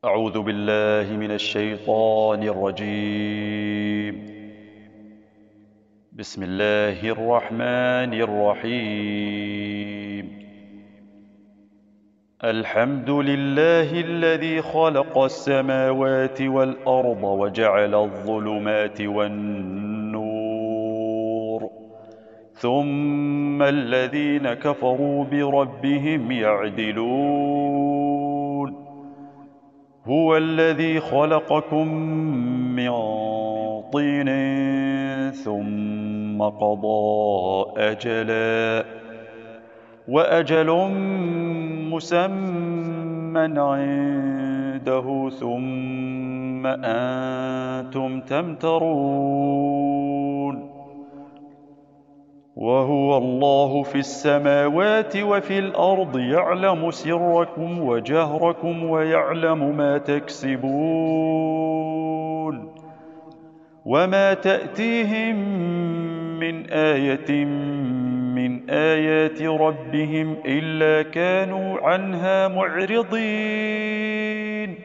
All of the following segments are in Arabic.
أعوذ بالله من الشيطان الرجيم. بسم الله الرحمن الرحيم. الحمد لله الذي خلق السماوات والأرض وجعل الظلمات والنور، ثم الذين كفروا بربهم يعدلون. هو الذي خلقكم من طين ثم قضى أجلا، وأجل مسمى عنده، ثم أنتم تمترون. وهو الله في السماوات وفي الأرض، يعلم سركم وجهركم ويعلم ما تكسبون. وما تأتيهم من آية من آيات ربهم إلا كانوا عنها معرضين.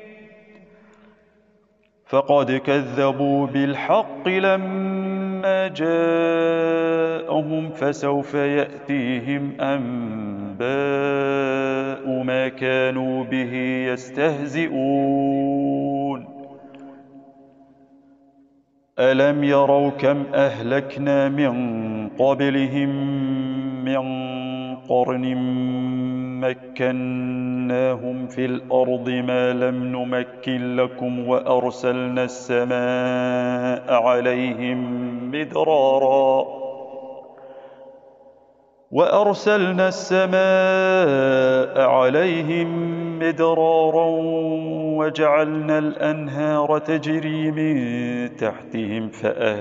فقد كذبوا بالحق لما جاءهم، فسوف يأتيهم أنباء ما كانوا به يستهزئون. ألم يروا كم أهلكنا من قبلهم من قرن مكناهم في الأرض ما لم نمكن لكم، وأرسلنا السماء عليهم مدرارا، وجعلنا الأنهار تجري من تحتهم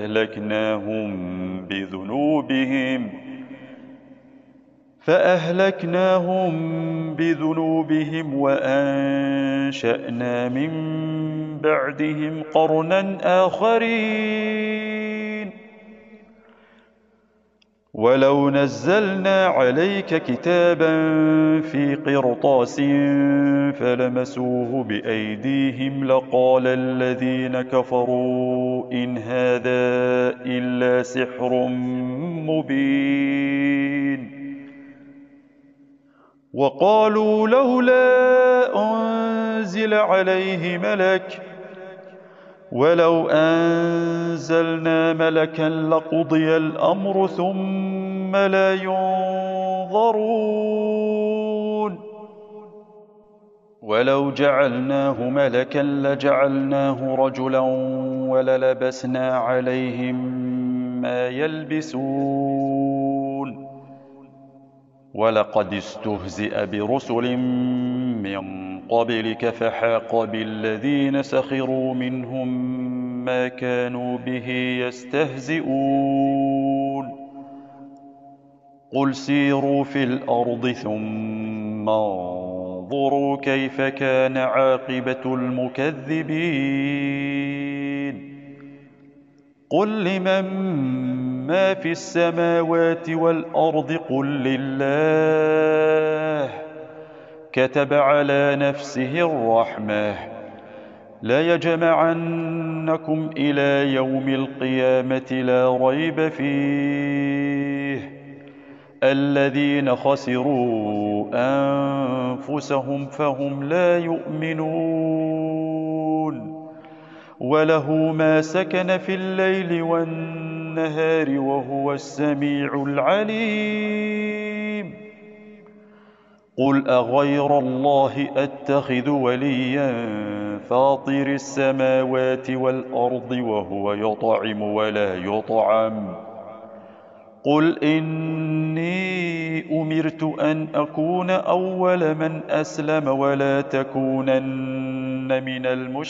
فأهلكناهم بذنوبهم وأنشأنا من بعدهم قرنا آخرين. ولو نزلنا عليك كتابا في قرطاس فلمسوه بأيديهم لقال الذين كفروا إن هذا إلا سحر مبين. وقالوا لولا أنزل عليه ملك، ولو أنزلنا ملكا لقضي الأمر ثم لا ينظرون. ولو جعلناه ملكا لجعلناه رجلا وللبسنا عليهم ما يلبسون. ولقد استهزئ برسل من قبلك فحاق بالذين سخروا منهم ما كانوا به يستهزئون. قل سيروا في الأرض ثم انظروا كيف كان عاقبة المكذبين. قل لمن ما في السماوات والأرض قل لله. كتب على نفسه الرحمة ليجمعنكم إلى يوم القيامة لا ريب فيه. الذين خسروا أنفسهم فهم لا يؤمنون. وله ما سكن في الليل والنهار وهو السميع العليم. قل أغير الله أتخذ وليا فاطر السماوات والأرض وهو يطعم ولا يطعم. قل إني أمرت أن أكون أول من أسلم ولا تكونن من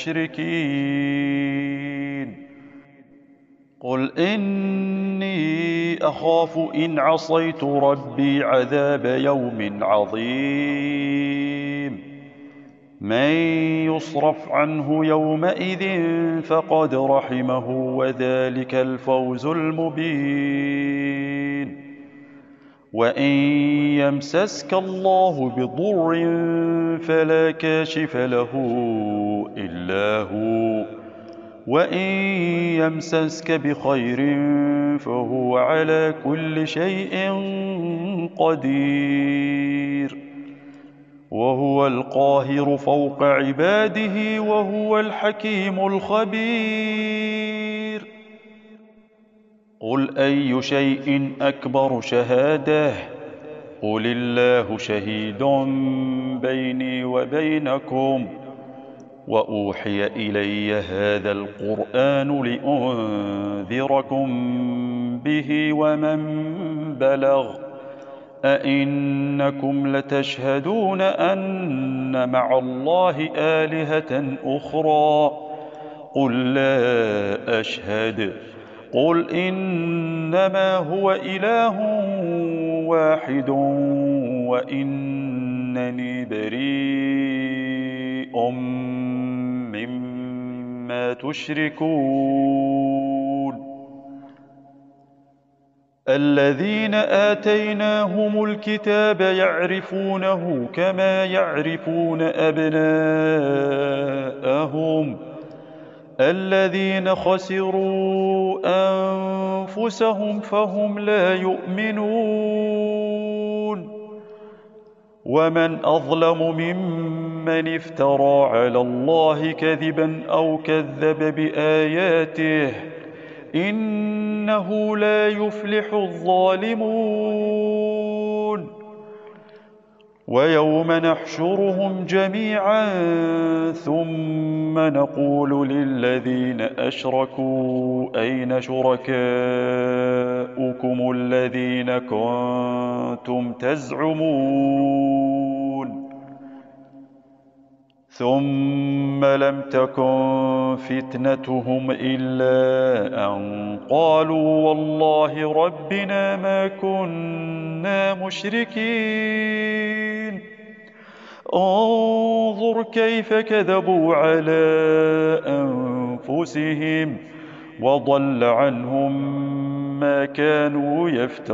المشركين. قل إني أخاف إن عصيت ربي عذاب يوم عظيم. من يصرف عنه يومئذ فقد رحمه وذلك الفوز المبين. وإن يمسسك الله بضر فلا كاشف له إلا هو، وإن يمسسك بخير فهو على كل شيء قدير، وهو القاهر فوق عباده، وهو الحكيم الخبير. قل أي شيء أكبر شهادة؟ قل الله شهيد بيني وبينكم. وأوحي إلي هذا القرآن لأنذركم به ومن بلغ. أئنكم لتشهدون أن مع الله آلهة أخرى؟ قل لا أشهد. قل إنما هو إله واحد وإنني بريء مما تشركون. الذين آتيناهم الكتاب يعرفونه كما يعرفون أبناءهم، الذين خسروا أنفسهم فهم لا يؤمنون. ومن أظلم ممن افترى على الله كذبا أو كذب بآياته، إنه لا يفلح الظالمون. ويوم نحشرهم جميعا ثم نقول للذين أشركوا أين شركاؤكم الذين كنتم تزعمون؟ ثم لم تكن فتنتهم إلا أن قالوا والله ربنا ما كنا مشركين. انظر كيف كذبوا على أنفسهم، وضل عنهم ما كانوا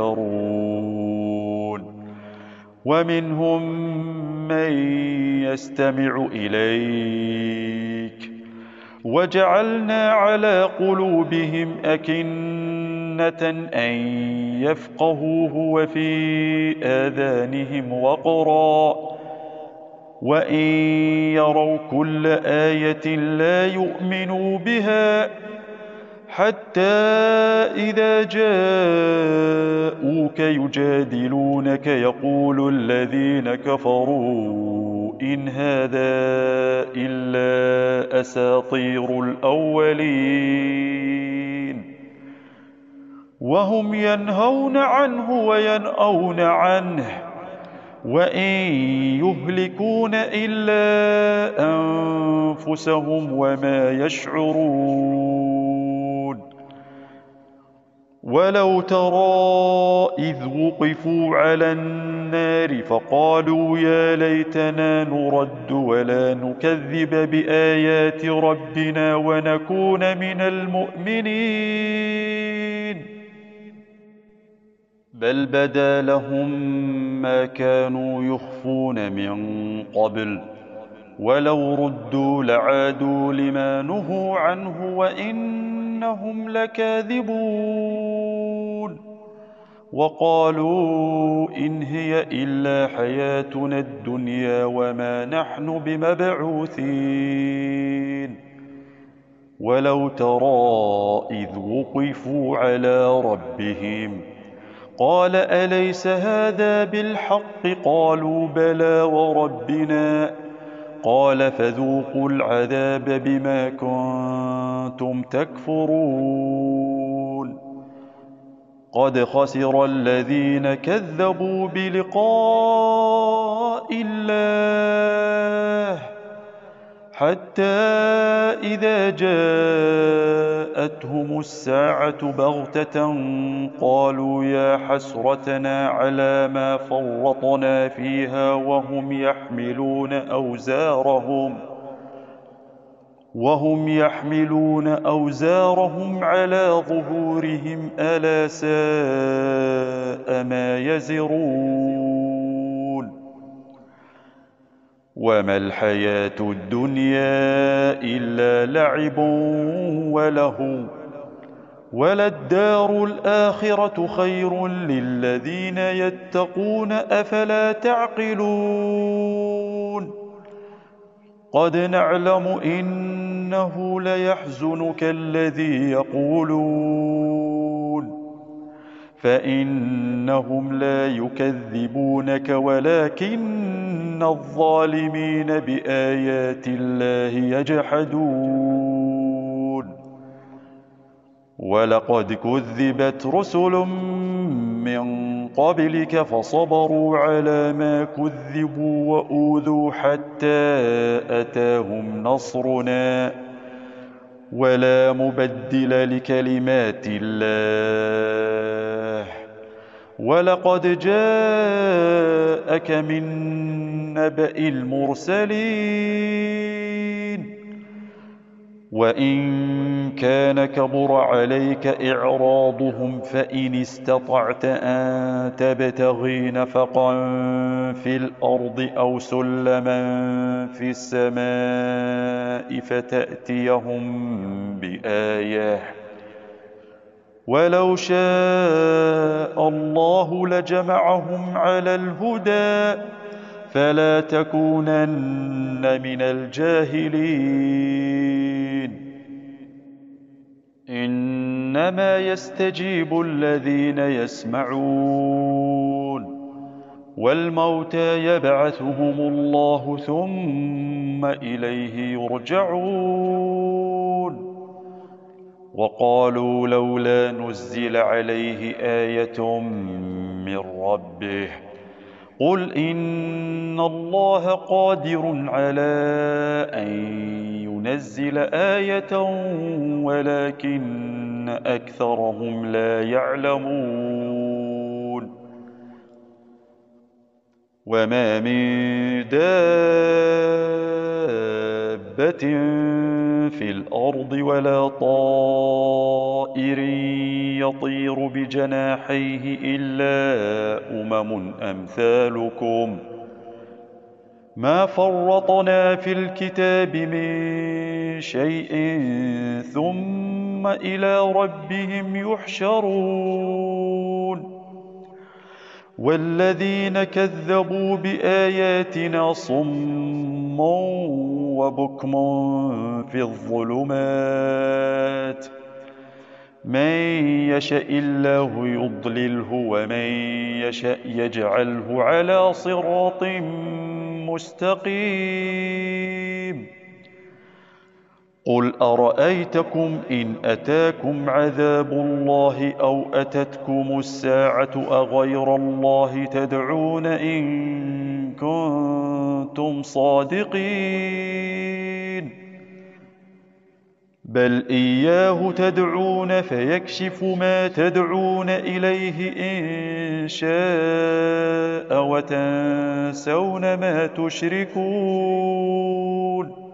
يفترون. ومنهم من يستمع إليك، وجعلنا على قلوبهم أكنة أن يفقهوه وفي آذانهم وقرا، وإن يروا كل آية لا يؤمنوا بها، حتى إذا جاءوك يجادلونك يقول الذين كفروا إن هذا إلا أساطير الأولين، وهم ينهون عنه وينأون عنه، وإن يهلكون إلا أنفسهم وما يشعرون. ولو ترى إذ وقفوا على النار فقالوا يا ليتنا نرد ولا نكذب بآيات ربنا ونكون من المؤمنين، بل بدا لهم ما كانوا يخفون من قبل، ولو ردوا لعادوا لما نهوا عنه وإنهم لكاذبون. وقالوا إن هي إلا حياتنا الدنيا وما نحن بمبعوثين. ولو ترى إذ وقفوا على ربهم قال أليس هذا بالحق؟ قالوا بلى وربنا. قال فذوقوا العذاب بما كنتم تكفرون. قد خسر الذين كذبوا بلقاء الله، حتى إذا جاءتهم الساعة بغتة قالوا يا حسرتنا على ما فرطنا فيها وهم يحملون وهم يحملون أوزارهم على ظهورهم ألا ساء ما يزرون وما الحياة الدنيا إلا لعب ولهو وللدار الآخرة خير للذين يتقون أفلا تعقلون قد نعلم إنه ليحزنك الذي يقولون فإنهم لا يكذبونك ولكن الظالمين بآيات الله يجحدون ولقد كذبت رسل من قبلك فصبروا على ما كذبوا وأوذوا حتى أتاهم نصرنا ولا مبدل لكلمات الله ولقد جاءك من نبأ المرسلين وإن كان كبر عليك إعراضهم فإن استطعت أن تبتغي نفقا في الأرض أو سلما في السماء فتأتيهم بآية ولو شاء الله لجمعهم على الهدى فلا تكونن من الجاهلين إنما يستجيب الذين يسمعون والموتى يبعثهم الله ثم إليه يرجعون وقالوا لولا نزل عليه آية من ربه قل إن الله قادر على أن ينزل آية ولكن أكثرهم لا يعلمون وما من دابة في الأرض ولا طائر يطير بجناحيه إلا أمثالكم ما فرطنا في الكتاب من شيء ثم إلى ربهم يحشرون والذين كذبوا بآياتنا صم وبكم في الظلمات من يشاء الله يضلله ومن يشاء يجعله على صراط مستقيم قل أرأيتكم إن أتاكم عذاب الله أو أتتكم الساعة أغير الله تدعون إن كنتم صادقين بل إياه تدعون فيكشف ما تدعون إليه إن شاء وتنسون ما تشركون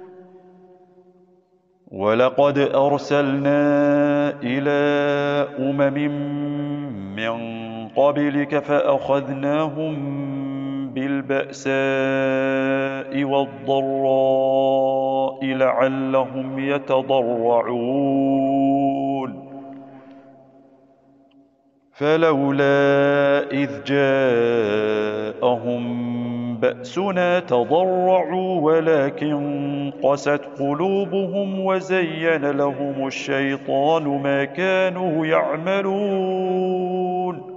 ولقد أرسلنا إلى من قبلك فأخذناهم بالبأساء والضراء لعلهم يتضرعون فلولا إذ جاءهم بأسنا تضرعوا ولكن قست قلوبهم وزين لهم الشيطان ما كانوا يعملون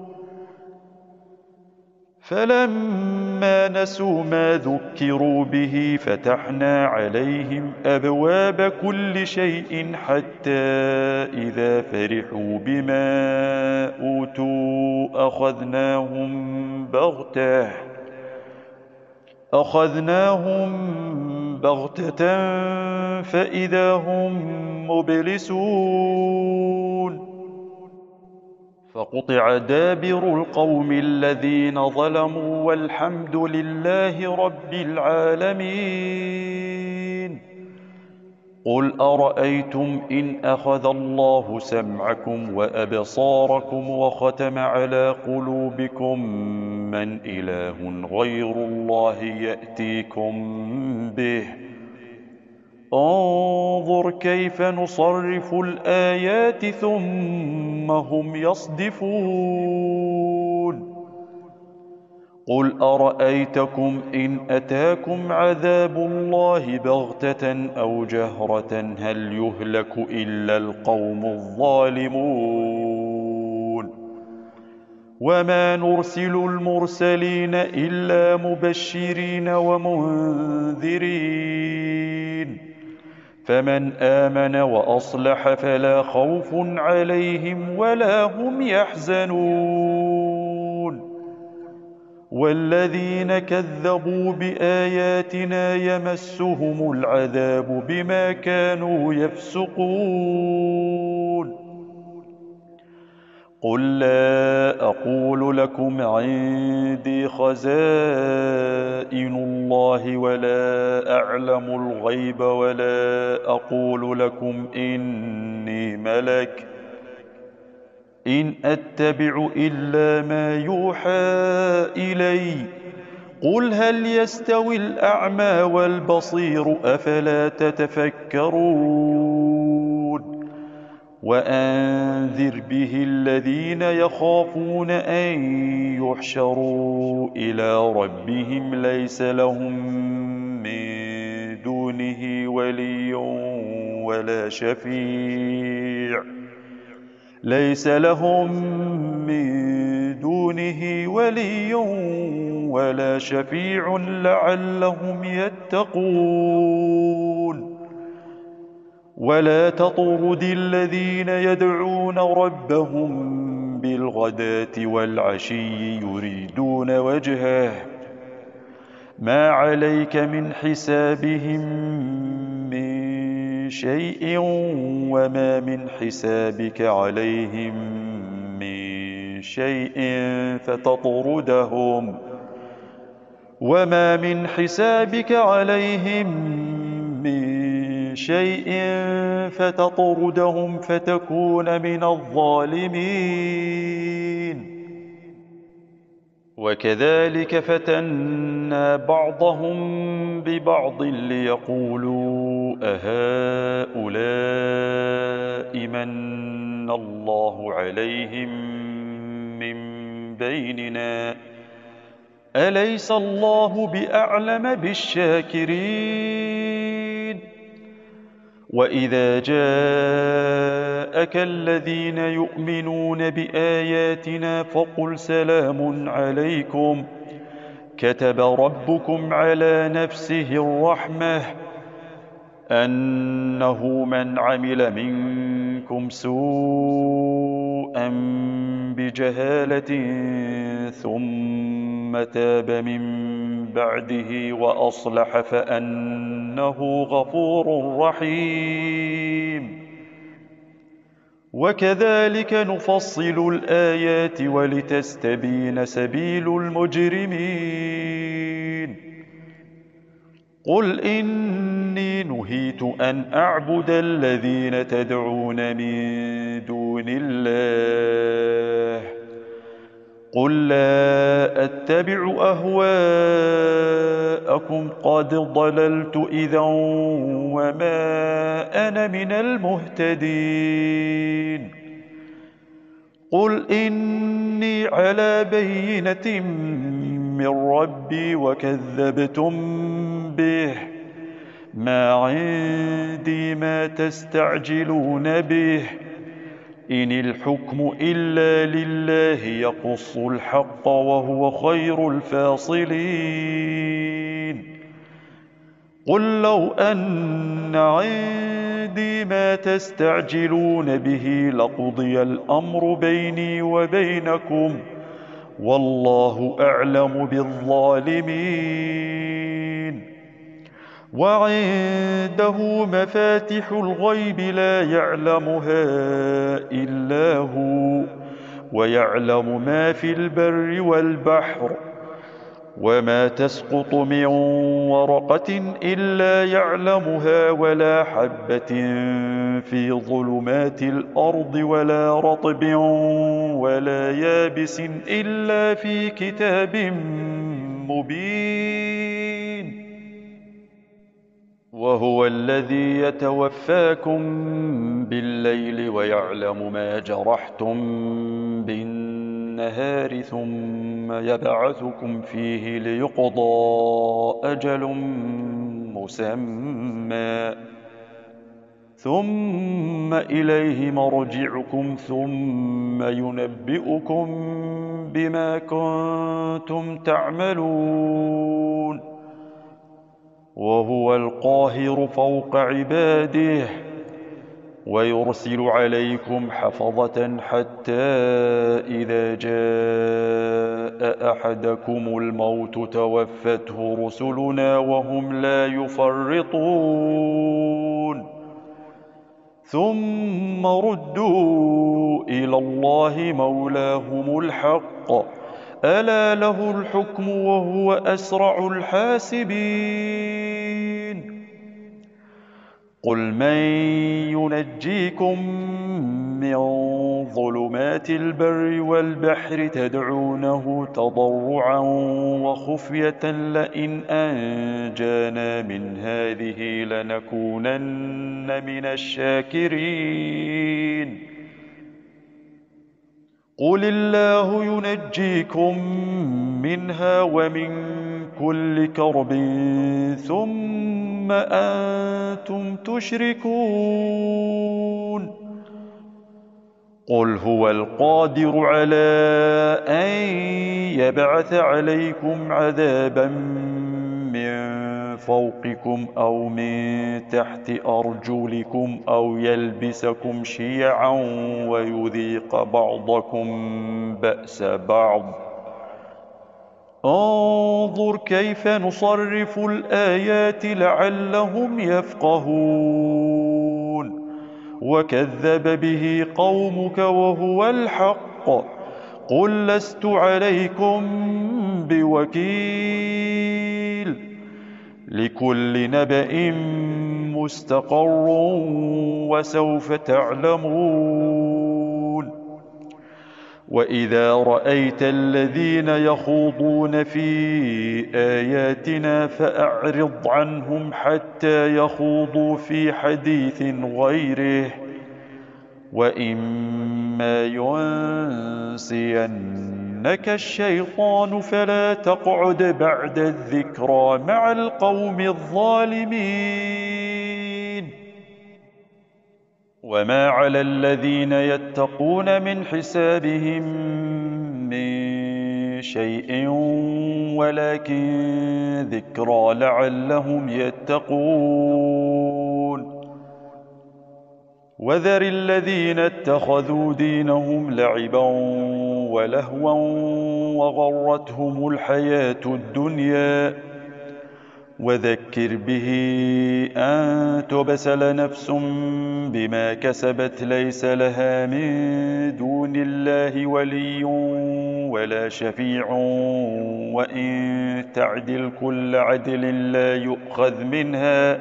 فلما نسوا ما ذكروا به فتحنا عليهم أبواب كل شيء حتى إذا فرحوا بما أوتوا أخذناهم بغتة فإذا هم مبلسون فقطع دابر القوم الذين ظلموا والحمد لله رب العالمين قل أرأيتم إن أخذ الله سمعكم وأبصاركم وختم على قلوبكم من إله غير الله يأتيكم به انظر كيف نصرف الآيات ثم هم يصدفون قل أرأيتكم إن أتاكم عذاب الله بغتة أو جهرة هل يهلك إلا القوم الظالمون وما نرسل المرسلين إلا مبشرين ومنذرين فمن آمن وأصلح فلا خوف عليهم ولا هم يحزنون والذين كذبوا بآياتنا يمسهم العذاب بما كانوا يفسقون قل لا أقول لكم عندي خزائن الله ولا أعلم الغيب ولا أقول لكم إني ملك إن أتبع إلا ما يوحى إلي قل هل يستوي الأعمى والبصير أفلا تتفكرون وأنذر به الذين يخافون أن يحشروا إلى ربهم ليس لهم من دونه ولي ولا شفيع ليس لهم من دونه ولي ولا شفيع لعلهم يتقون ولا تطرد الذين يدعون ربهم بالغداة والعشي يريدون وجهه ما عليك من حسابهم من شيء وما من حسابك عليهم من شيء فتطردهم وما من حسابك عليهم من شيء فتطردهم فتكون من الظالمين وكذلك فتنا بعضهم ببعض ليقولوا أهؤلاء من الله عليهم من بيننا أليس الله بأعلم بالشاكرين وإذا جاءك الذين يؤمنون بآياتنا فقل سلام عليكم كتب ربكم على نفسه الرحمة أنه من عمل منكم سوءا بجهالة ثم تاب من بعده وأصلح فأنه غفور رحيم وكذلك نفصل الآيات ولتستبين سبيل المجرمين قل إني نهيت أن أعبد الذين تدعون من دون الله قل لا أتبع أهواءكم قد ضللت إذا وما أنا من المهتدين قل إني على بينة من ربي وكذبتم به ما عندي ما تستعجلون به إن الحكم إلا لله يقص الحق وهو خير الفاصلين قل لو أن عندي ما تستعجلون به لقضي الأمر بيني وبينكم والله أعلم بالظالمين وعنده مفاتح الغيب لا يعلمها إلا هو ويعلم ما في البر والبحر وما تسقط من ورقة إلا يعلمها ولا حبة في ظلمات الأرض ولا رطب ولا يابس إلا في كتاب مبين. وهو الذي يتوفاكم بالليل ويعلم ما جرحتم بالنهار ثم يبعثكم فيه ليقضى أجل مسمى ثم إليه مرجعكم ثم ينبئكم بما كنتم تعملون. وهو القاهر فوق عباده ويرسل عليكم حفظة حتى إذا جاء أحدكم الموت توفته رسلنا وهم لا يفرطون ثم ردوا إلى الله مولاهم الحق ألا له الحكم وهو أسرع الحاسبين. قل من ينجيكم من ظلمات البر والبحر تدعونه تضرعا وخفية لئن أنجانا من هذه لنكونن من الشاكرين. قل الله ينجيكم منها ومن كل كرب ثم أنتم تشركون. قل هو القادر على أن يبعث عليكم عذابا من فوقكم أو من تحت أرجلكم أو يلبسكم شيعا ويذيق بعضكم بأس بعض. انظر كيف نصرف الآيات لعلهم يفقهون. وكذب به قومك وهو الحق قل لست عليكم بوكيل لكل نبأ مستقر وسوف تعلمون. وإذا رأيت الذين يخوضون في آياتنا فأعرض عنهم حتى يخوضوا في حديث غيره وإما ينسينك الشيطان فلا تقعد بعد الذكرى مع القوم الظالمين. وما على الذين يتقون من حسابهم من شيء ولكن ذكرى لعلهم يتقون. وذر الذين اتخذوا دينهم لعبا ولهوا وغرتهم الحياة الدنيا وذكر به أن تبسل نفس بما كسبت ليس لها من دون الله ولي ولا شفيع وإن تعدل كل عدل لا يؤخذ منها.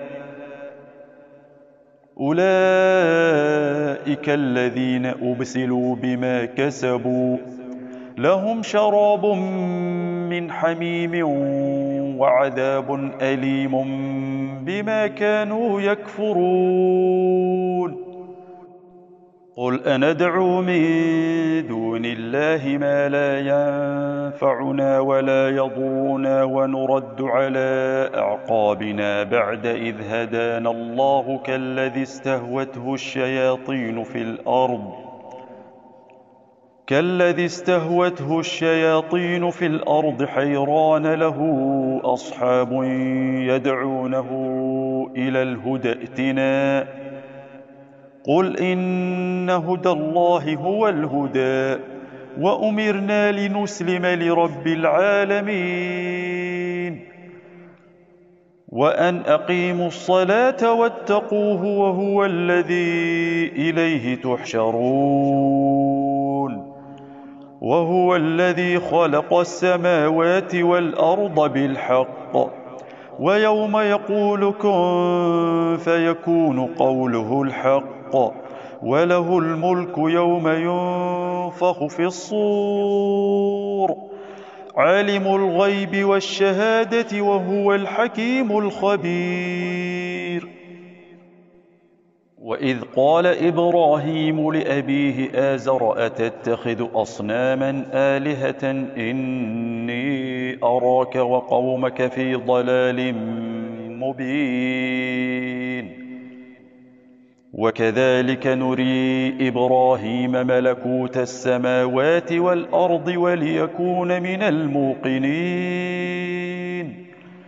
أولئك الذين أبسلوا بما كسبوا لهم شراب من حميم وعذاب أليم بما كانوا يكفرون. قل أندعو من دون الله ما لا ينفعنا ولا يضرنا ونرد على أعقابنا بعد إذ هدانا الله كالذي استهوته الشياطين في الأرض حيران له أصحاب يدعونه إلى الهدى ائتنا قل إن هدى الله هو الهدى وأمرنا لنسلم لرب العالمين وأن أقيموا الصلاة واتقوه وهو الذي إليه تحشرون. وهو الذي خلق السماوات والأرض بالحق، ويوم يقول كن فيكون قوله الحق، وله الملك يوم ينفخ في الصور، عالم الغيب والشهادة وهو الحكيم الخبير. وإذ قال إبراهيم لأبيه آزر أتتخذ أصناما آلهة إني أراك وقومك في ضلال مبين. وكذلك نري إبراهيم ملكوت السماوات والأرض وليكون من الموقنين.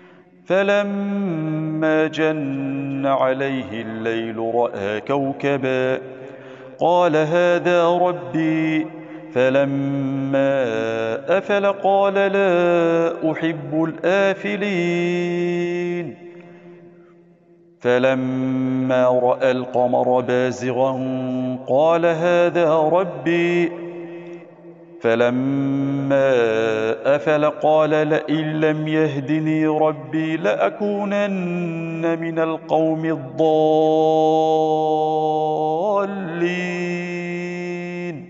فلما جن عليه الليل رأى كوكبا قال هذا ربي، فلما أفل قال لا أحب الآفلين. فلما رأى القمر بازغا قال هذا ربي، فلما أفل قال لئن لم يهدني ربي لأكونن من القوم الضالين.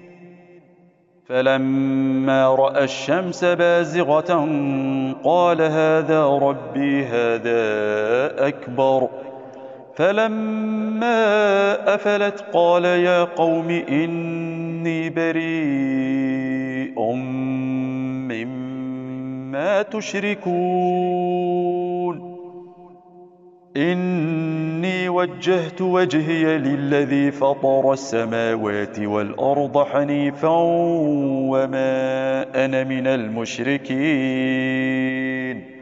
فلما رأى الشمس بازغة قال هذا ربي هذا أكبر. فلما أفلت قال يا قوم إني بريء مما تشركون. إني وجهت وجهي للذي فطر السماوات والأرض حنيفا وما أنا من المشركين.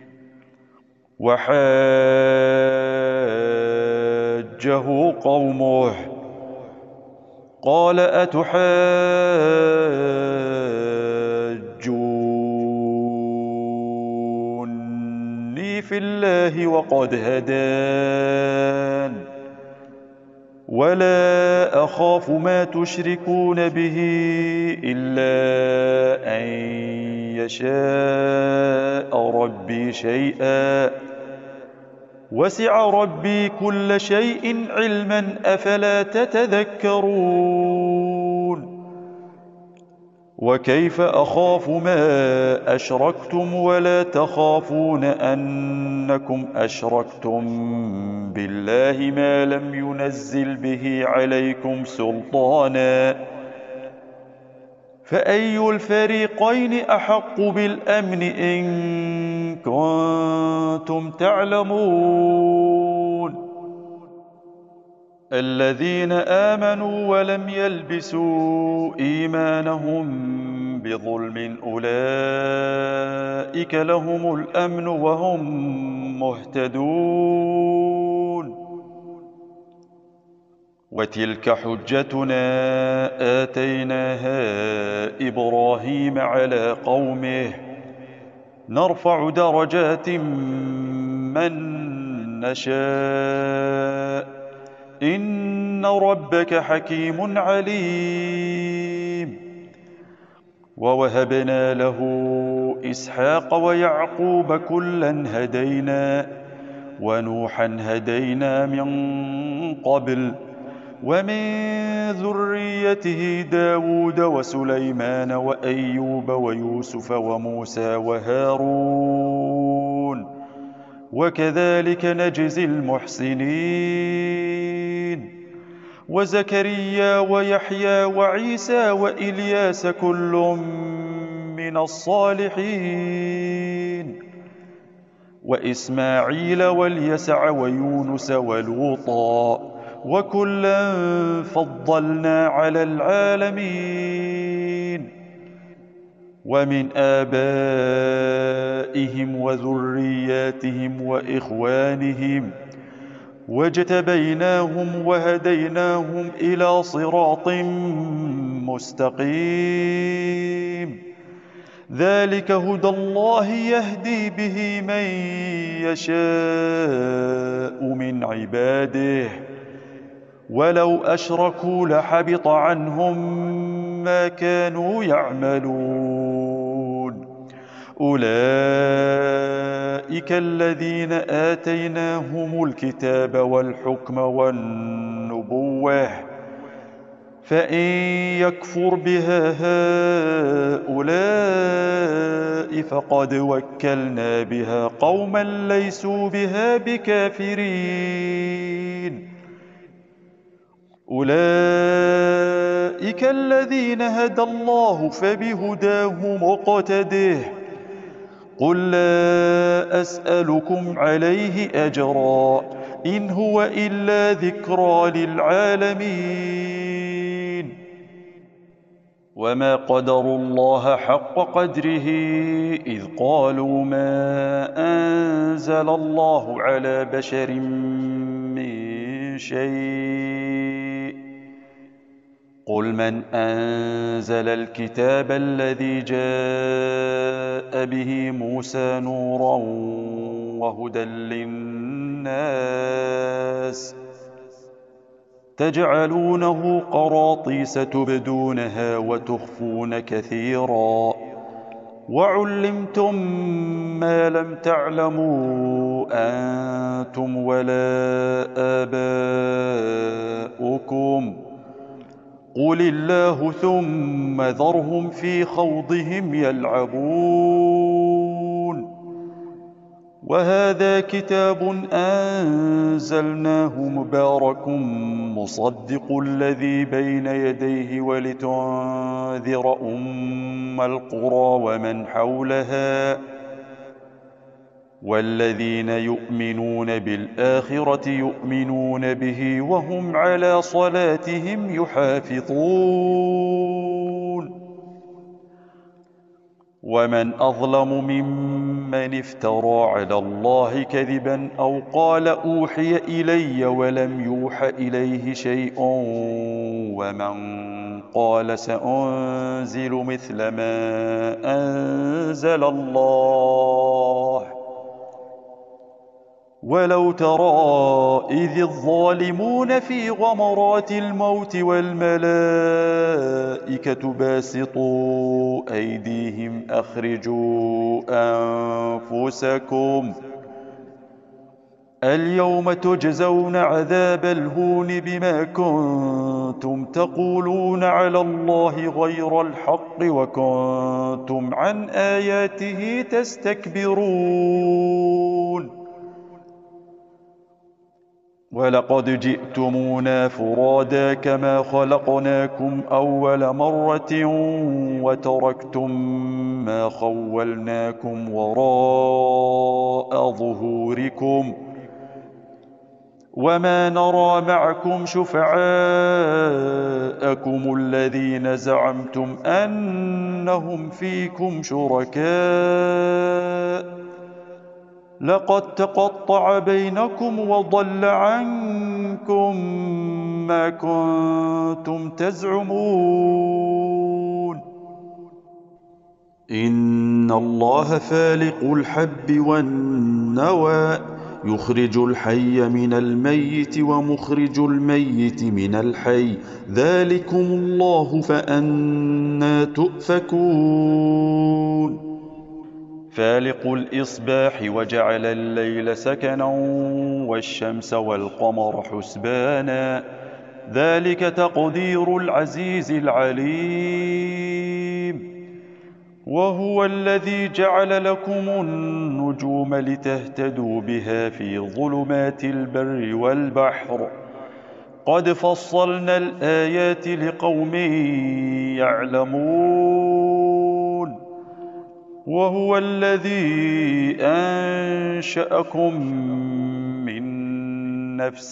وحاجه قومه قال أتحاجوني في الله وقد هدان ولا أخاف ما تشركون به إلا أن يشاء ربي شيئا وسع ربي كل شيء علما أفلا تتذكرون. وكيف أخاف ما أشركتم ولا تخافون أنكم أشركتم بالله ما لم ينزل به عليكم سلطانا فأي الفريقين أحق بالأمن إن كنتم تعلمون. الذين آمنوا ولم يلبسوا إيمانهم بظلم أولئك لهم الأمن وهم مهتدون. وتلك حجتنا آتيناها إبراهيم على قومه نرفع درجات من نشاء إن ربك حكيم عليم. ووهبنا له إسحاق ويعقوب كلا هدينا ونوحا هدينا من قبل ومن ذريته داود وسليمان وأيوب ويوسف وموسى وهارون وكذلك نجزي المحسنين. وزكريا ويحيى وعيسى وإلياس كل من الصالحين وإسماعيل واليسع ويونس ولوطا وكلا فضلنا على العالمين. ومن آبائهم وذرياتهم وإخوانهم واجتبيناهم وهديناهم إلى صراط مستقيم. ذلك هدى الله يهدي به من يشاء من عباده ولو أشركوا لحبط عنهم ما كانوا يعملون. أولئك الذين آتيناهم الكتاب والحكم والنبوة، فإن يكفر بها هؤلاء فقد وكلنا بها قوما ليسوا بها بكافرين. أولئك الذين هدى الله فبهداه مقتده. قل لا أسألكم عليه أجرا إن هو إلا ذكرى للعالمين. وما قدروا الله حق قدره إذ قالوا ما أنزل الله على بشر من شيء. قل من أنزل الكتاب الذي جاء به موسى نورا وهدى للناس تجعلونه قراطيس تبدونها وتخفون كثيرا وعلمتم ما لم تعلموا أنتم ولا آباؤكم قل الله ثم ذرهم في خوضهم يلعبون. وهذا كتاب أنزلناه مبارك مصدق الذي بين يديه ولتنذر أم القرى ومن حولها والذين يؤمنون بالآخرة يؤمنون به وهم على صلاتهم يحافظون. ومن أظلم ممن افترى على الله كذبا أو قال أوحي إلي ولم يوح إليه شيء ومن قال سأنزل مثل ما أنزل الله. ولو ترى إذ الظالمون في غمرات الموت والملائكة باسطوا أيديهم أخرجوا أنفسكم اليوم تجزون عذاب الهون بما كنتم تقولون على الله غير الحق وكنتم عن آياته تستكبرون. ولقد جئتمونا فرادا كما خلقناكم أول مرة وتركتم ما خولناكم وراء ظهوركم وما نرى معكم شفعاءكم الذين زعمتم أنهم فيكم شركاء لقد تقطع بينكم وضل عنكم ما كنتم تزعمون. إن الله فالق الحب والنوى يخرج الحي من الميت ومخرج الميت من الحي ذلكم الله فأنى تؤفكون. فالق الإصباح وجعل الليل سكنا والشمس والقمر حسبانا ذلك تقدير العزيز العليم. وهو الذي جعل لكم النجوم لتهتدوا بها في ظلمات البر والبحر قد فصلنا الآيات لقوم يعلمون. وهو الذي أنشأكم من نفس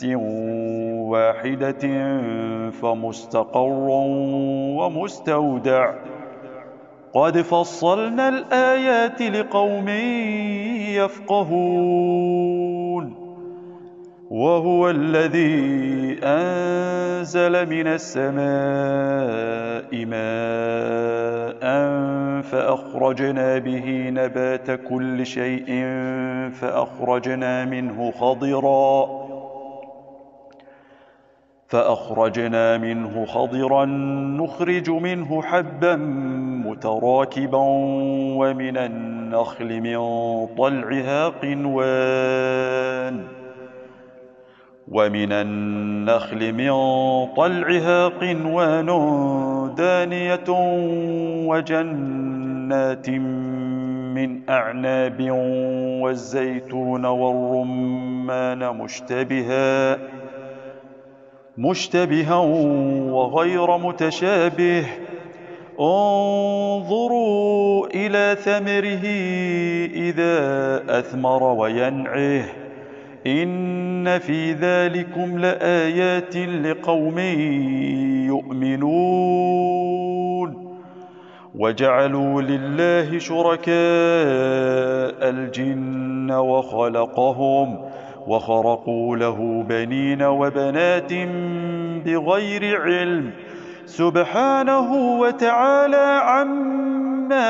واحدة فمستقر ومستودع قد فصلنا الآيات لقوم يفقهون. وهو الذي أنزل من السماء ماء فأخرجنا به نبات كل شيء فأخرجنا منه خضرا نخرج منه حبا متراكبا ومن النخل من طلعها قنوان دانية وجنات من أعناب والزيتون والرمان مشتبها وغير متشابه انظروا إلى ثمره إذا أثمر وينعه إن في ذلكم لآيات لقوم يؤمنون وجعلوا لله شركاء الجن وخرقوا له بنين وبنات بغير علم سبحانه وتعالى عما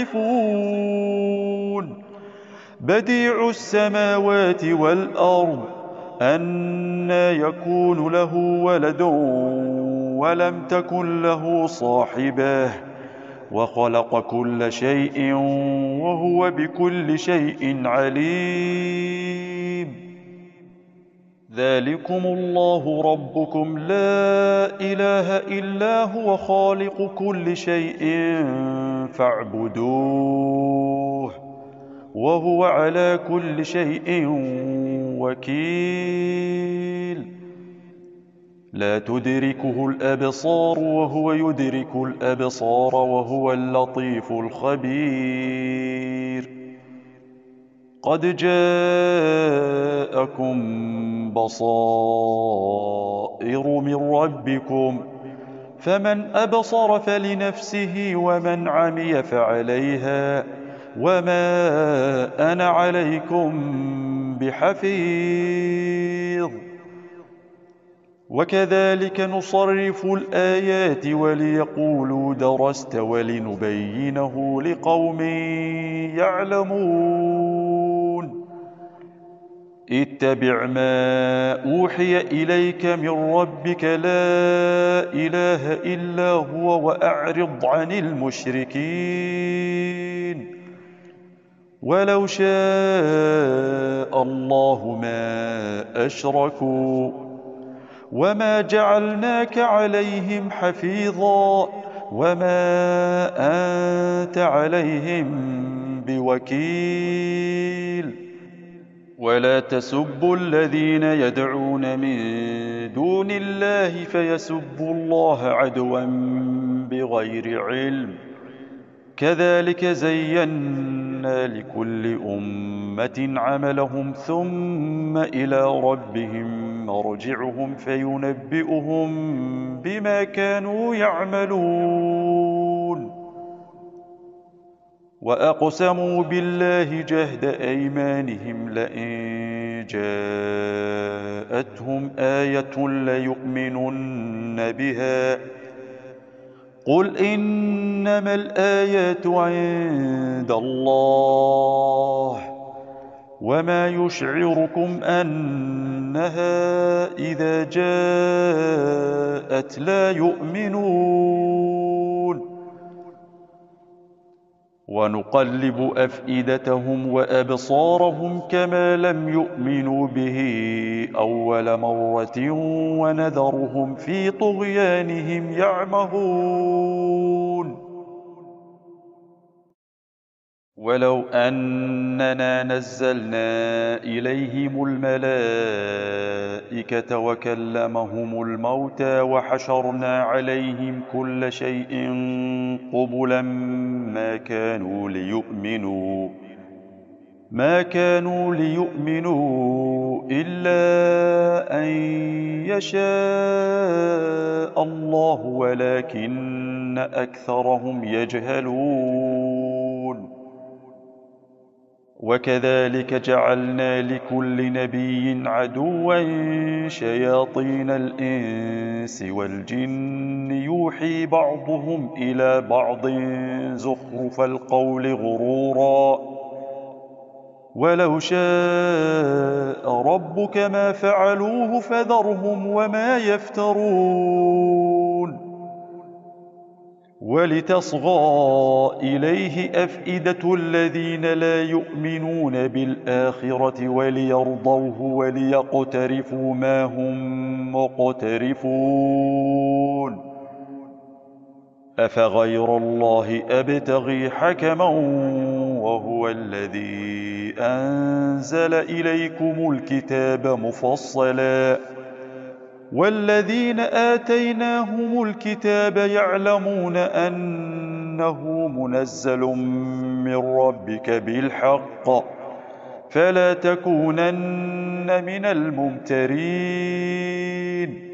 يصفون بديع السماوات والأرض أنى يكون له ولد ولم تكن له صاحبة وخلق كل شيء وهو بكل شيء عليم ذلكم الله ربكم لا إله إلا هو خالق كل شيء فاعبدوه وهو على كل شيء وكيل لا تدركه الأبصار وهو يدرك الأبصار وهو اللطيف الخبير قد جاءكم بصائر من ربكم فمن أبصر فلنفسه ومن عمي فعليها وما أنا عليكم بحفيظ وكذلك نصرف الآيات وليقولوا درست ولنبينه لقوم يعلمون اتبع ما أوحي إليك من ربك لا إله إلا هو وأعرض عن المشركين ولو شاء الله ما أشركوا وما جعلناك عليهم حفيظا وما أنت عليهم بوكيل ولا تسبوا الذين يدعون من دون الله فيسبوا الله عدوا بغير علم كذلك زينا لكل أمة عملهم ثم إلى ربهم مرجعهم فينبئهم بما كانوا يعملون وأقسموا بالله جهد أيمانهم لئن جاءتهم آية ليؤمنن بها قل إنما الآيات عند الله وما يشعركم أنها إذا جاءت لا يؤمنون ونقلب أفئدتهم وأبصارهم كما لم يؤمنوا به أول مرة ونذرهم في طغيانهم يعمهون ولو أننا نزلنا إليهم الملائكة وكلمهم الموتى وحشرنا عليهم كل شيء قبلا ما كانوا ليؤمنوا إلا أن يشاء الله ولكن أكثرهم يجهلون وكذلك جعلنا لكل نبي عدوا شياطين الإنس والجن يوحي بعضهم إلى بعض زخرف القول غرورا ولو شاء ربك ما فعلوه فذرهم وما يفترون ولتصغى إليه أفئدة الذين لا يؤمنون بالآخرة وليرضوه وليقترفوا ما هم مقترفون أفغير الله أبتغي حكما وهو الذي أنزل إليكم الكتاب مفصلا والذين آتيناهم الكتاب يعلمون أنه منزل من ربك بالحق فلا تكونن من الممترين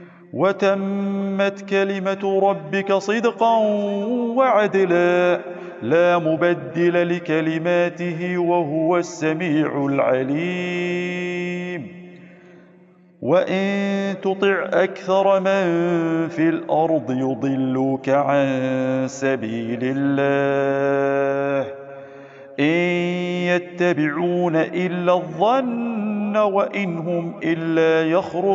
وتمت كلمة ربك صدقا وعدلا لا مبدل لكلماته وهو السميع العليم وإن تطع أكثر من في الأرض يضلوك عن سبيل الله إن يتبعون إلا الظن وإن هم إلا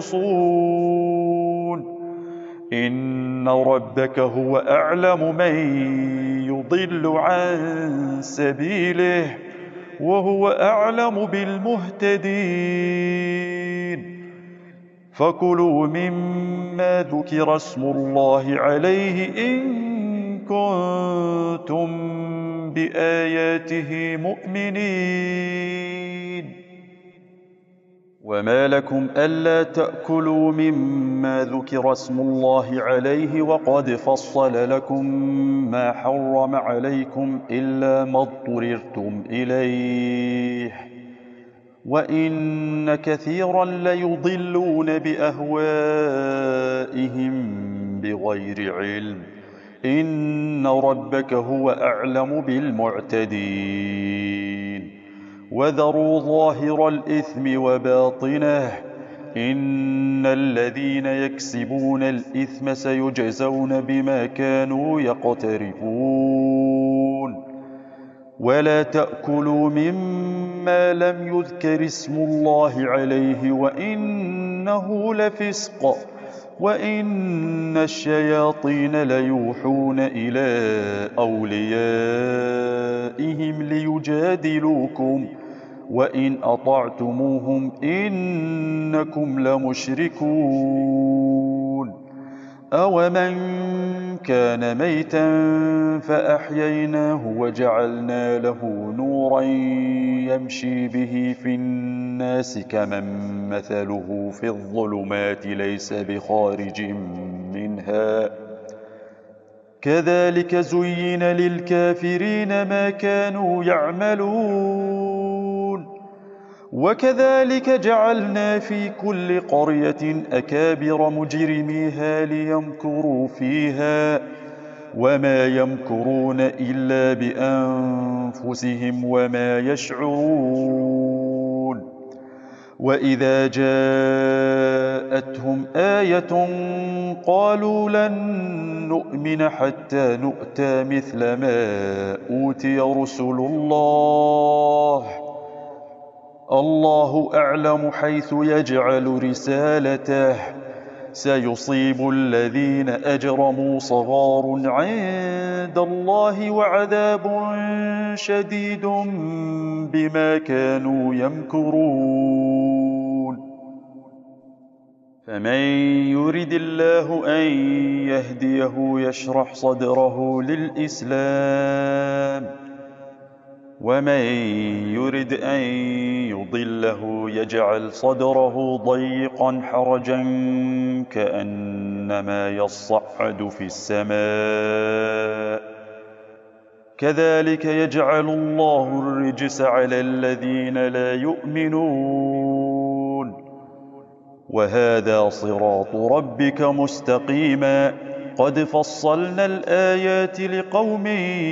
يخرصون إن ربك هو أعلم من يضل عن سبيله وهو أعلم بالمهتدين فكلوا مما ذكر اسم الله عليه إن كنتم بآياته مؤمنين وما لكم ألا تأكلوا مما ذكر اسم الله عليه وقد فصل لكم ما حرم عليكم إلا ما اضطررتم إليه وإن كثيرا ليضلون بأهوائهم بغير علم إن ربك هو أعلم بالمعتدين وذروا ظاهر الإثم وباطنه إن الذين يكسبون الإثم سيجزون بما كانوا يقترفون ولا تأكلوا مما لم يذكر اسم الله عليه وإنه لفسق وإن الشياطين ليوحون إلى أوليائهم ليجادلوكم وإن أطعتموهم إنكم لمشركون أومن كان ميتا فأحييناه وجعلنا له نورا يمشي به في الناس كمن مثله في الظلمات ليس بخارج منها كذلك زين للكافرين ما كانوا يعملون وكذلك جعلنا في كل قرية أكابر مجرميها ليمكروا فيها وما يمكرون إلا بأنفسهم وما يشعرون وإذا جاءتهم آية قالوا لن نؤمن حتى نؤتى مثل ما أوتي رسل الله الله أعلم حيث يجعل رسالته سيصيب الذين أجرموا صغار عند الله وعذاب شديد بما كانوا يمكرون فمن يرد الله أن يهديه يشرح صدره للإسلام ومن يرد أن يضله يجعل صدره ضيقا حرجا كأنما يصعد في السماء كذلك يجعل الله الرجس على الذين لا يؤمنون وهذا صراط ربك مستقيما قد فصلنا الآيات لقوم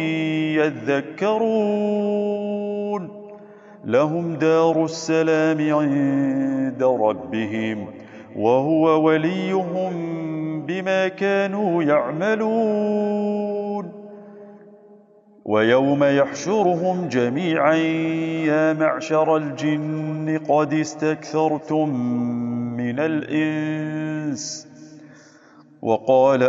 يذكرون لهم دار السلام عند ربهم وهو وليهم بما كانوا يعملون ويوم يحشرهم جميعا يا معشر الجن قد استكثرتم من الإنس وقال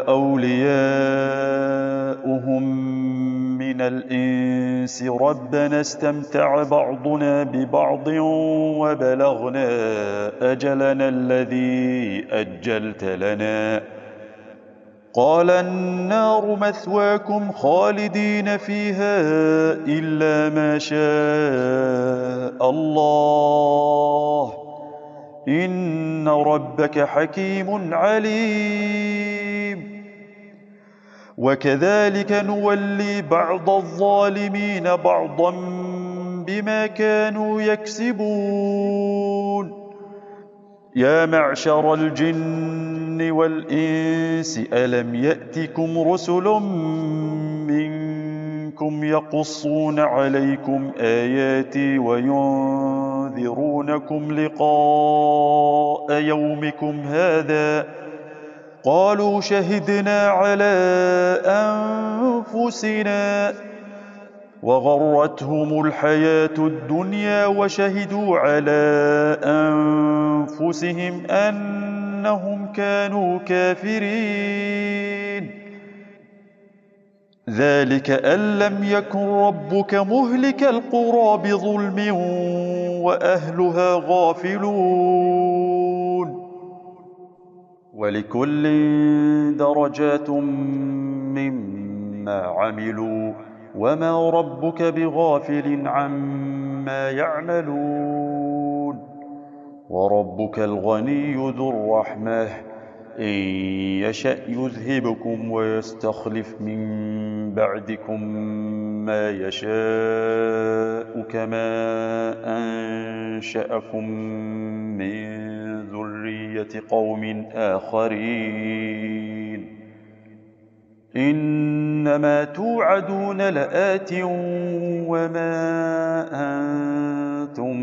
أولياؤهم من الإنس ربنا استمتع بعضنا ببعض وبلغنا أجلنا الذي أجلت لنا قال النار مثواكم خالدين فيها إلا ما شاء الله إن ربك حكيم عليم وكذلك نولي بعض الظالمين بعضا بما كانوا يكسبون يا معشر الجن والإنس ألم يأتكم رسل منكم يقصون عليكم آياتي وينذرونكم لقاء يومكم هذا قالوا شهدنا على أنفسنا وغرتهم الحياة الدنيا وشهدوا على أنفسهم أنهم كانوا كافرين ذلك أن لم يكن ربك مهلك القرى بظلم وأهلها غافلون ولكل درجات مما عملوا وما ربك بغافل عما يعملون وربك الغني ذو الرحمة إن يشأ يذهبكم ويستخلف من بعدكم ما يشاء كما أنشأكم من ذرية قوم آخرين إنما توعدون لآت وما أنتم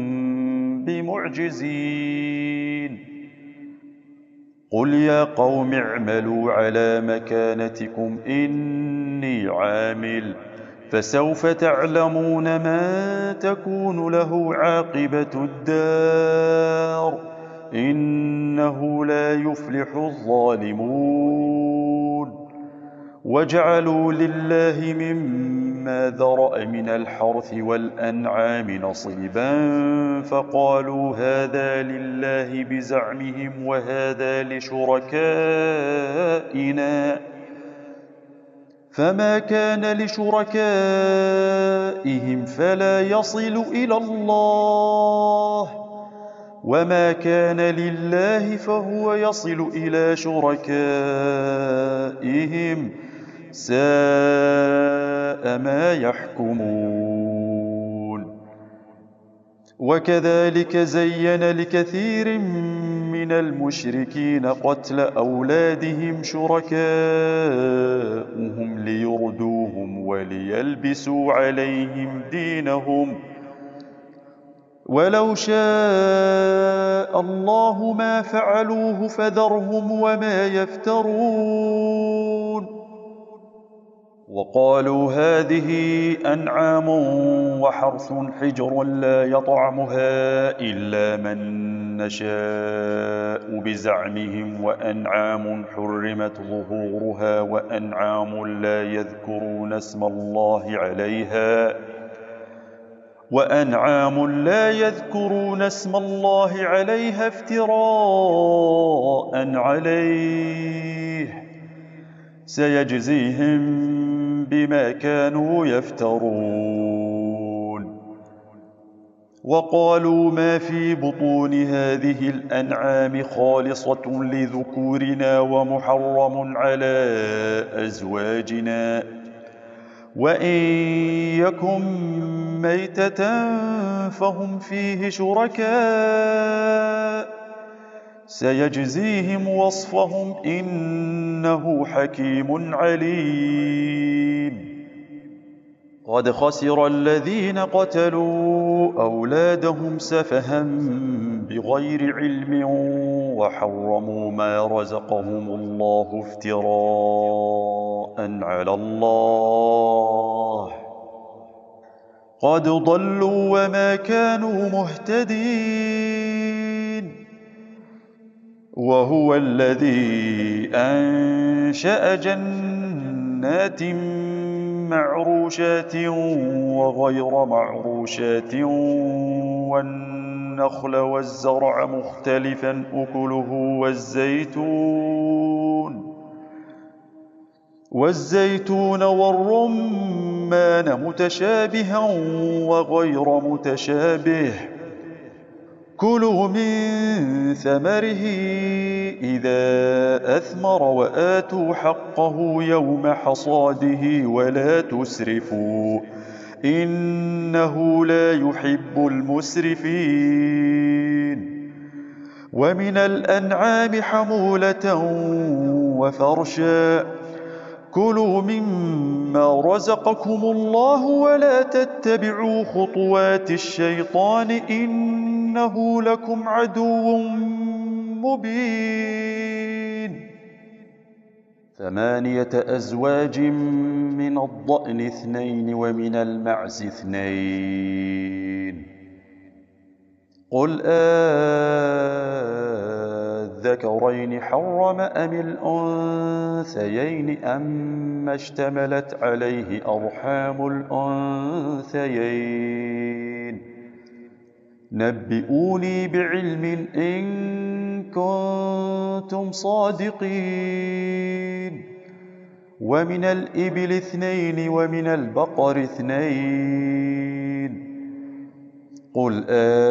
بمعجزين قل يا قوم اعملوا على مكانتكم إني عامل فسوف تعلمون من تكون له عاقبة الدار إنه لا يفلح الظالمون وجعلوا لله مما ذرأ من الحرث والأنعام نصيبا فقالوا هذا لله بزعمهم وهذا لشركائنا فما كان لشركائهم فلا يصل إلى الله وما كان لله فهو يصل إلى شركائهم ساء ما يحكمون وكذلك زين لكثير من المشركين قتل أولادهم شركاؤهم ليردوهم وليلبسوا عليهم دينهم ولو شاء الله ما فعلوه فذرهم وما يفترون وقالوا هذه أنعام وحرث حجر لا يطعمها إلا من نشاء بزعمهم وأنعام حرمت ظهورها وأنعام لا يذكرون اسم الله عليها افتراء عليه سيجزيهم بما كانوا يفترون وقالوا ما في بطون هذه الأنعام خالصة لذكورنا ومحرم على أزواجنا وإن يكن ميتة فهم فيه شركاء سيجزيهم وصفهم إنه حكيم عليم قد خسر الذين قتلوا أولادهم سفها بغير علم وحرموا ما رزقهم الله افتراء على الله قد ضلوا وما كانوا مهتدين. وهو الذي أنشأ جنات معروشات وغير معروشات والنخل والزرع مختلفا أكله والزيتون والرمان متشابها وغير متشابه. كلوا من ثمره إذا أثمر وآتوا حقه يوم حصاده ولا تسرفوا إنه لا يحب المسرفين. ومن الأنعام حمولة وفرشا كلوا مما رزقكم الله ولا تتبعوا خطوات الشيطان إنه لكم عدو مبين. 8 أزواج من الضأن 2 ومن المعز 2. قل الذكرين حرم أم الأنثيين أما اشتملت عليه أرحام الأنثيين. نبئوني بعلم إن كنتم صادقين. ومن الإبل 2 ومن البقر 2. قل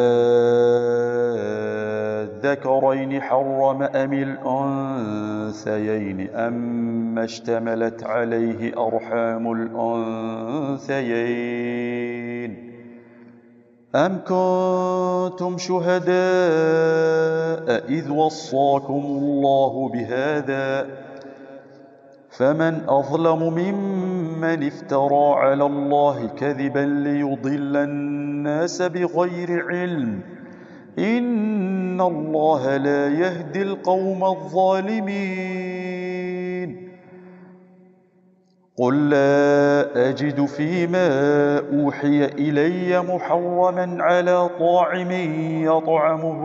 الذكرين حرم أم الأنثيين أما اشتملت عليه أرحام الأنثيين. أم كنتم شهداء إذ وصاكم الله بهذا فمن أظلم ممن افترى على الله كذبا ليضل الناس بغير علم إن الله لا يهدي القوم الظالمين. قل لا أجد فيما أوحي إلي محرما على طاعم يطعمه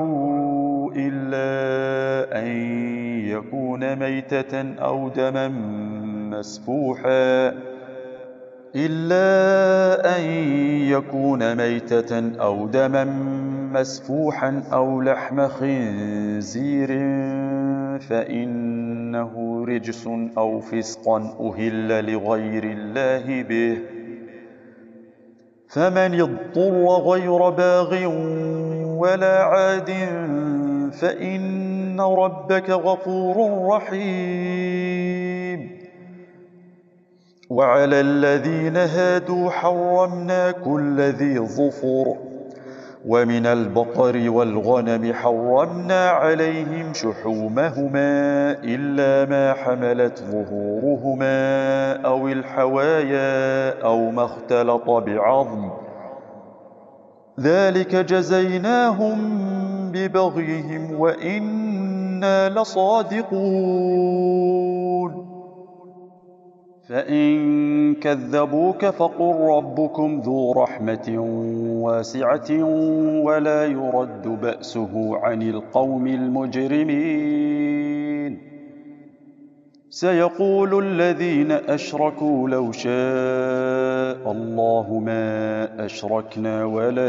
إلا أن يكون ميتة أو دما مسفوحا أو لحم خنزير فإنه رجس أو فسقا أهل لغير الله به. فمن اضطر غير باغ ولا عاد فإن ربك غفور رحيم. وعلى الذين هادوا حرمنا كل ذي ظفر ومن البقر والغنم حرمنا عليهم شحومهما إلا ما حملت ظهورهما أو الحوايا أو ما اختلط بعظم ذلك جزيناهم ببغيهم وإنا لصادقون. فإن كذبوك فقل ربكم ذو رحمة واسعة ولا يرد بأسه عن القوم المجرمين. سيقول الذين أشركوا لو شاء الله ما أشركنا ولا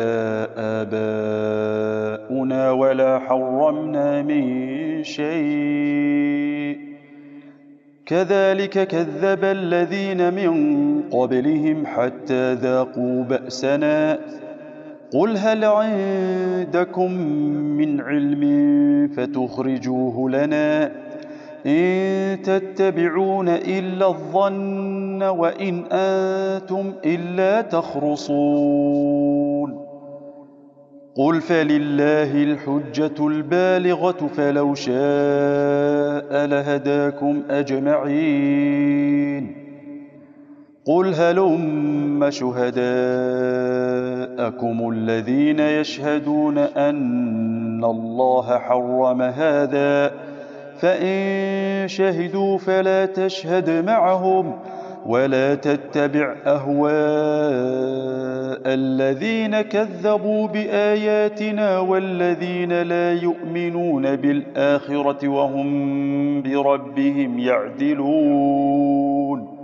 آباؤنا ولا حرمنا من شيء كذلك كذب الذين من قبلهم حتى ذاقوا بأسنا. قل هل عندكم من علم فتخرجوه لنا إن تتبعون إلا الظن وإن أنتم إلا تخرصون. قل فلله الحجة البالغة فلو شاء لهداكم أجمعين. قل هلم شهداءكم الذين يشهدون أن الله حرم هذا فإن شهدوا فلا تشهد معهم ولا تتبع أهواء الذين كذبوا بآياتنا والذين لا يؤمنون بالآخرة وهم بربهم يعدلون.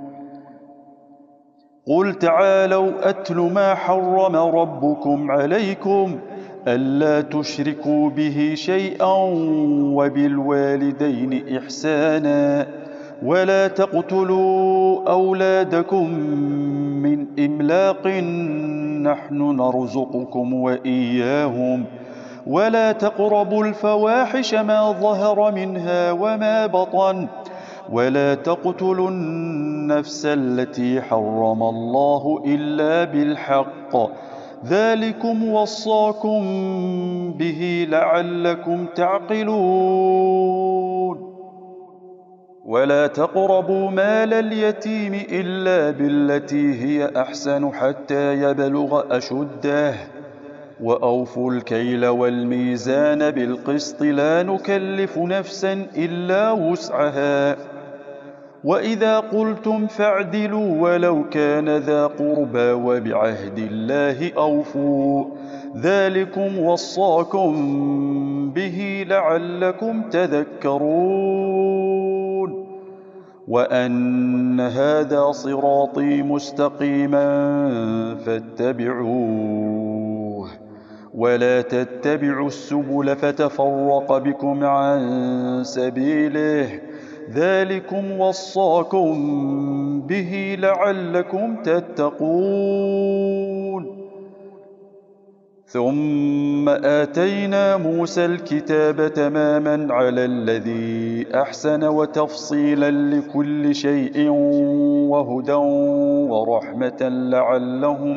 قل تعالوا أتل ما حرم ربكم عليكم ألا تشركوا به شيئا وبالوالدين إحسانا ولا تقتلوا أولادكم من إملاق نحن نرزقكم وإياهم ولا تقربوا الفواحش ما ظهر منها وما بطن ولا تقتلوا النفس التي حرم الله إلا بالحق ذلكم وصاكم به لعلكم تعقلون. ولا تقربوا مال اليتيم إلا بالتي هي أحسن حتى يبلغ أشده وأوفوا الكيل والميزان بالقسط لا نكلف نفسا إلا وسعها وإذا قلتم فاعدلوا ولو كان ذا قربى وبعهد الله أوفوا ذلكم وصاكم به لعلكم تذكرون. وأن هذا صراطي مستقيما فاتبعوه ولا تتبعوا السبل فتفرق بكم عن سبيله ذلكم وصاكم به لعلكم تتقون. ثم آتينا موسى الكتاب تماما على الذي أحسن وتفصيلا لكل شيء وهدى ورحمة لعلهم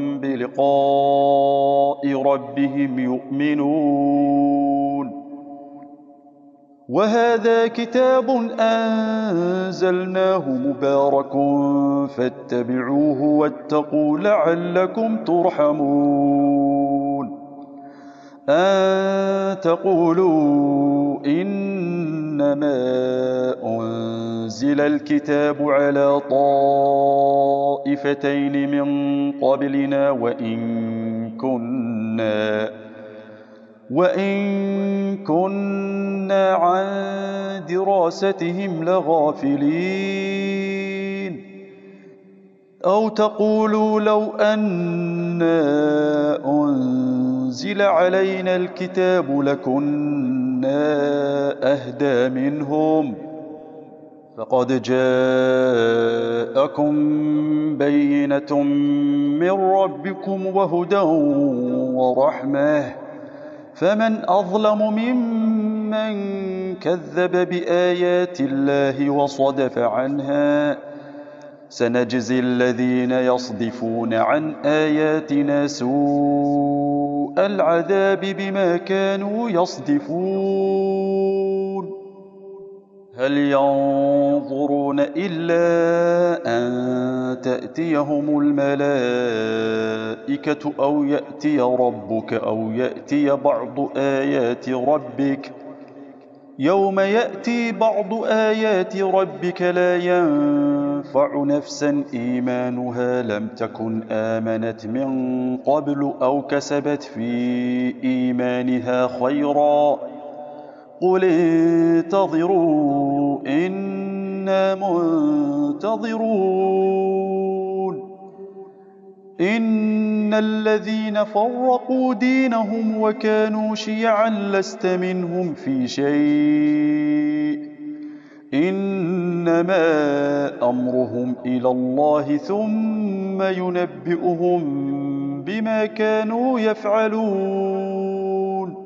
بلقاء ربهم يؤمنون. وهذا كتاب أنزلناه مبارك فاتبعوه واتقوا لعلكم ترحمون. أن تقولوا إنما أنزل الكتاب على طائفتين من قبلنا وإن كنا عن دراستهم لغافلين. أو تقولوا لو أنا أنزل علينا الكتاب لكنا أهدى منهم فقد جاءكم بينة من ربكم وهدى ورحمة فمن أظلم ممن كذب بآيات الله وصدف عنها سنجزي الذين يصدفون عن آياتنا سوء العذاب بما كانوا يصدفون. هل ينظرون إلا أن تأتيهم الملائكة أو يأتي ربك أو يأتي بعض آيات ربك يوم يأتي بعض آيات ربك لا ينفع نفسا إيمانها لم تكن آمنت من قبل أو كسبت في إيمانها خيرا قل انتظروا إنا منتظرون. إن الذين فرقوا دينهم وكانوا شيعا لست منهم في شيء إنما أمرهم إلى الله ثم ينبئهم بما كانوا يفعلون.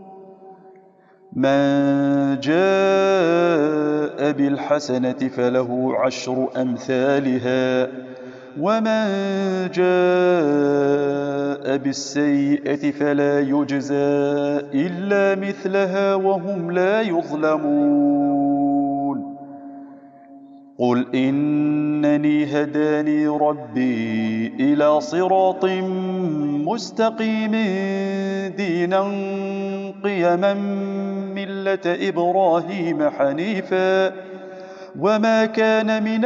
من جاء بالحسنة فله عشر أمثالها ومن جاء بالسيئة فلا يجزى إلا مثلها وهم لا يظلمون. قل إنني هداني ربي إلى صراط مستقيم دينا قيما ملة إبراهيم حنيفا وما كان من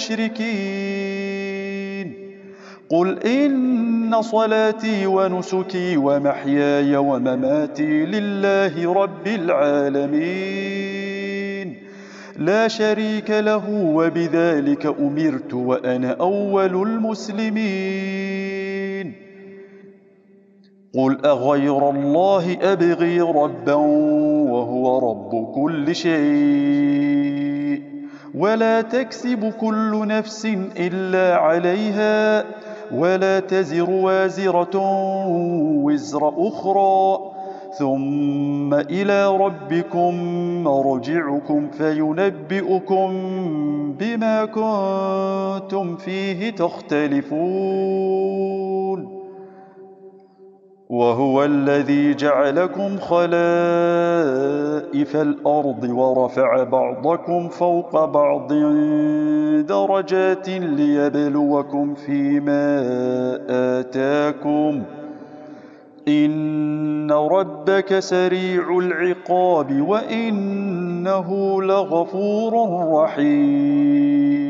المشركين. قل إن صلاتي ونسكي ومحياي ومماتي لله رب العالمين لا شريك له وبذلك أمرت وأنا أول المسلمين. قل أغير الله أبغي ربا وهو رب كل شيء ولا تكسب كل نفس إلا عليها ولا تزر وازرة وزر أخرى ثم إلى ربكم مرجعكم فينبئكم بما كنتم فيه تختلفون. وهو الذي جعلكم خلائف الأرض ورفع بعضكم فوق بعض درجات ليبلوكم فيما آتاكم إن ربك سريع العقاب وإنه لغفور رحيم.